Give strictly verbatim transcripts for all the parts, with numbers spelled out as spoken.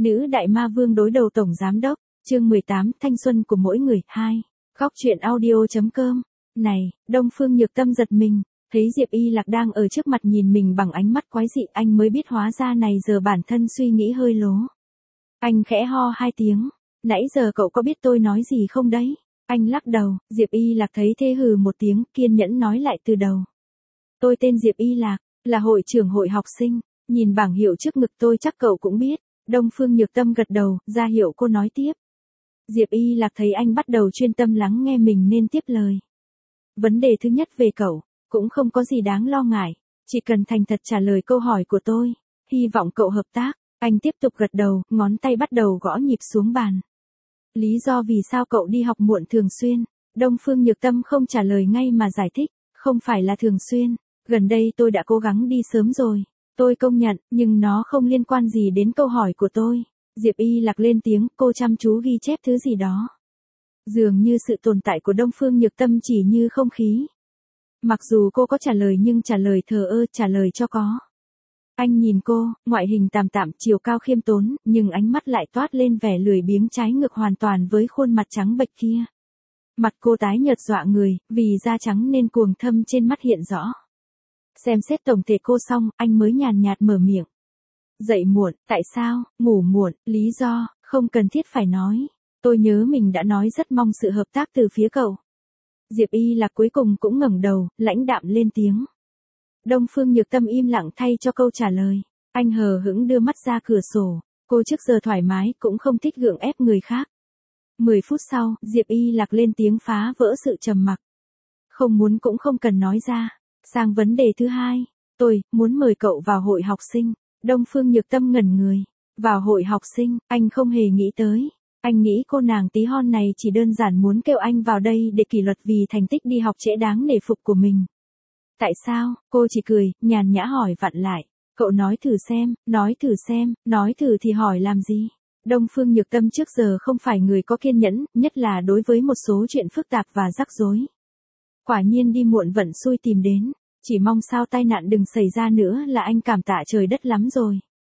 Nữ đại ma vương đối đầu tổng giám đốc, chương mười tám, thanh xuân của mỗi người, hai. Góc truyện audio.com. Này, Đông Phương Nhược Tâm giật mình, thấy Diệp Y Lạc đang ở trước mặt nhìn mình bằng ánh mắt quái dị, anh mới biết hóa ra này giờ bản thân suy nghĩ hơi lố. Anh khẽ ho hai tiếng, nãy giờ cậu có biết tôi nói gì không đấy? Anh lắc đầu, Diệp Y Lạc thấy thế hừ một tiếng, kiên nhẫn nói lại từ đầu. Tôi tên Diệp Y Lạc, là hội trưởng hội học sinh, nhìn bảng hiệu trước ngực tôi chắc cậu cũng biết. Đông Phương Nhược Tâm gật đầu, ra hiệu cô nói tiếp. Diệp Y Lạc thấy anh bắt đầu chuyên tâm lắng nghe mình nên tiếp lời. Vấn đề thứ nhất về cậu, cũng không có gì đáng lo ngại, chỉ cần thành thật trả lời câu hỏi của tôi, hy vọng cậu hợp tác. Anh tiếp tục gật đầu, ngón tay bắt đầu gõ nhịp xuống bàn. Lý do vì sao cậu đi học muộn thường xuyên, Đông Phương Nhược Tâm không trả lời ngay mà giải thích, không phải là thường xuyên, gần đây tôi đã cố gắng đi sớm rồi. Tôi công nhận, nhưng nó không liên quan gì đến câu hỏi của tôi. Diệp Y Lạc lên tiếng, cô chăm chú ghi chép thứ gì đó. Dường như sự tồn tại của Đông Phương Nhược Tâm chỉ như không khí. Mặc dù cô có trả lời nhưng trả lời thờ ơ, trả lời cho có. Anh nhìn cô, ngoại hình tạm tạm, chiều cao khiêm tốn, nhưng ánh mắt lại toát lên vẻ lười biếng trái ngược hoàn toàn với khuôn mặt trắng bệch kia. Mặt cô tái nhợt dọa người, vì da trắng nên cuồng thâm trên mắt hiện rõ. Xem xét tổng thể cô xong, anh mới nhàn nhạt mở miệng. Dậy muộn, tại sao, ngủ muộn, lý do, không cần thiết phải nói. Tôi nhớ mình đã nói rất mong sự hợp tác từ phía cậu. Diệp Y Lạc cuối cùng cũng ngẩng đầu, lãnh đạm lên tiếng. Đông Phương Nhược Tâm im lặng thay cho câu trả lời. Anh hờ hững đưa mắt ra cửa sổ, cô trước giờ thoải mái cũng không thích gượng ép người khác. Mười phút sau, Diệp Y Lạc lên tiếng phá vỡ sự trầm mặc. Không muốn cũng không cần nói ra. Sang vấn đề thứ hai, tôi muốn mời cậu vào hội học sinh. Đông Phương Nhược Tâm ngẩn người. Vào hội học sinh, anh không hề nghĩ tới. Anh nghĩ cô nàng tí hon này chỉ đơn giản muốn kêu anh vào đây để kỷ luật vì thành tích đi học trễ đáng nể phục của mình. Tại sao, cô chỉ cười, nhàn nhã hỏi vặn lại. Cậu nói thử xem, nói thử xem, nói thử thì hỏi làm gì? Đông Phương Nhược Tâm trước giờ không phải người có kiên nhẫn, nhất là đối với một số chuyện phức tạp và rắc rối. Quả nhiên đi muộn vận xui tìm đến, chỉ mong sao tai nạn đừng xảy ra nữa là anh cảm tạ trời đất lắm rồi.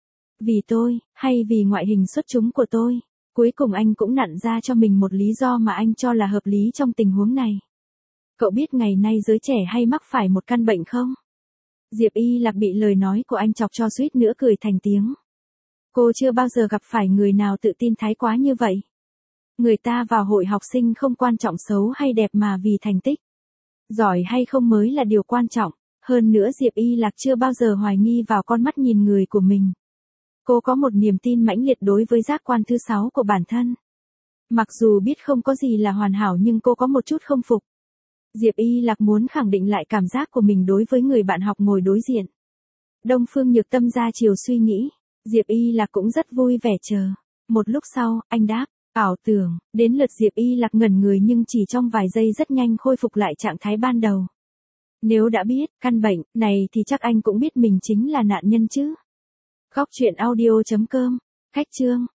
Vì tôi, hay vì ngoại hình xuất chúng của tôi, cuối cùng anh cũng nặn ra cho mình một lý do mà anh cho là hợp lý trong tình huống này. Cậu biết ngày nay giới trẻ hay mắc phải một căn bệnh không? Diệp Y Lạc bị lời nói của anh chọc cho suýt nữa cười thành tiếng. Cô chưa bao giờ gặp phải người nào tự tin thái quá như vậy. Người ta vào hội học sinh không quan trọng xấu hay đẹp mà vì thành tích. Giỏi hay không mới là điều quan trọng, hơn nữa Diệp Y Lạc chưa bao giờ hoài nghi vào con mắt nhìn người của mình. Cô có một niềm tin mãnh liệt đối với giác quan thứ sáu của bản thân. Mặc dù biết không có gì là hoàn hảo nhưng cô có một chút không phục. Diệp Y Lạc muốn khẳng định lại cảm giác của mình đối với người bạn học ngồi đối diện. Đông Phương Nhược Tâm ra chiều suy nghĩ, Diệp Y Lạc cũng rất vui vẻ chờ. Một lúc sau, anh đáp. Ảo tưởng, đến lượt Diệp Y Lạc ngẩn người nhưng chỉ trong vài giây rất nhanh khôi phục lại trạng thái ban đầu. Nếu đã biết căn bệnh này thì chắc anh cũng biết mình chính là nạn nhân chứ. Góc truyện audio.com, khách chương.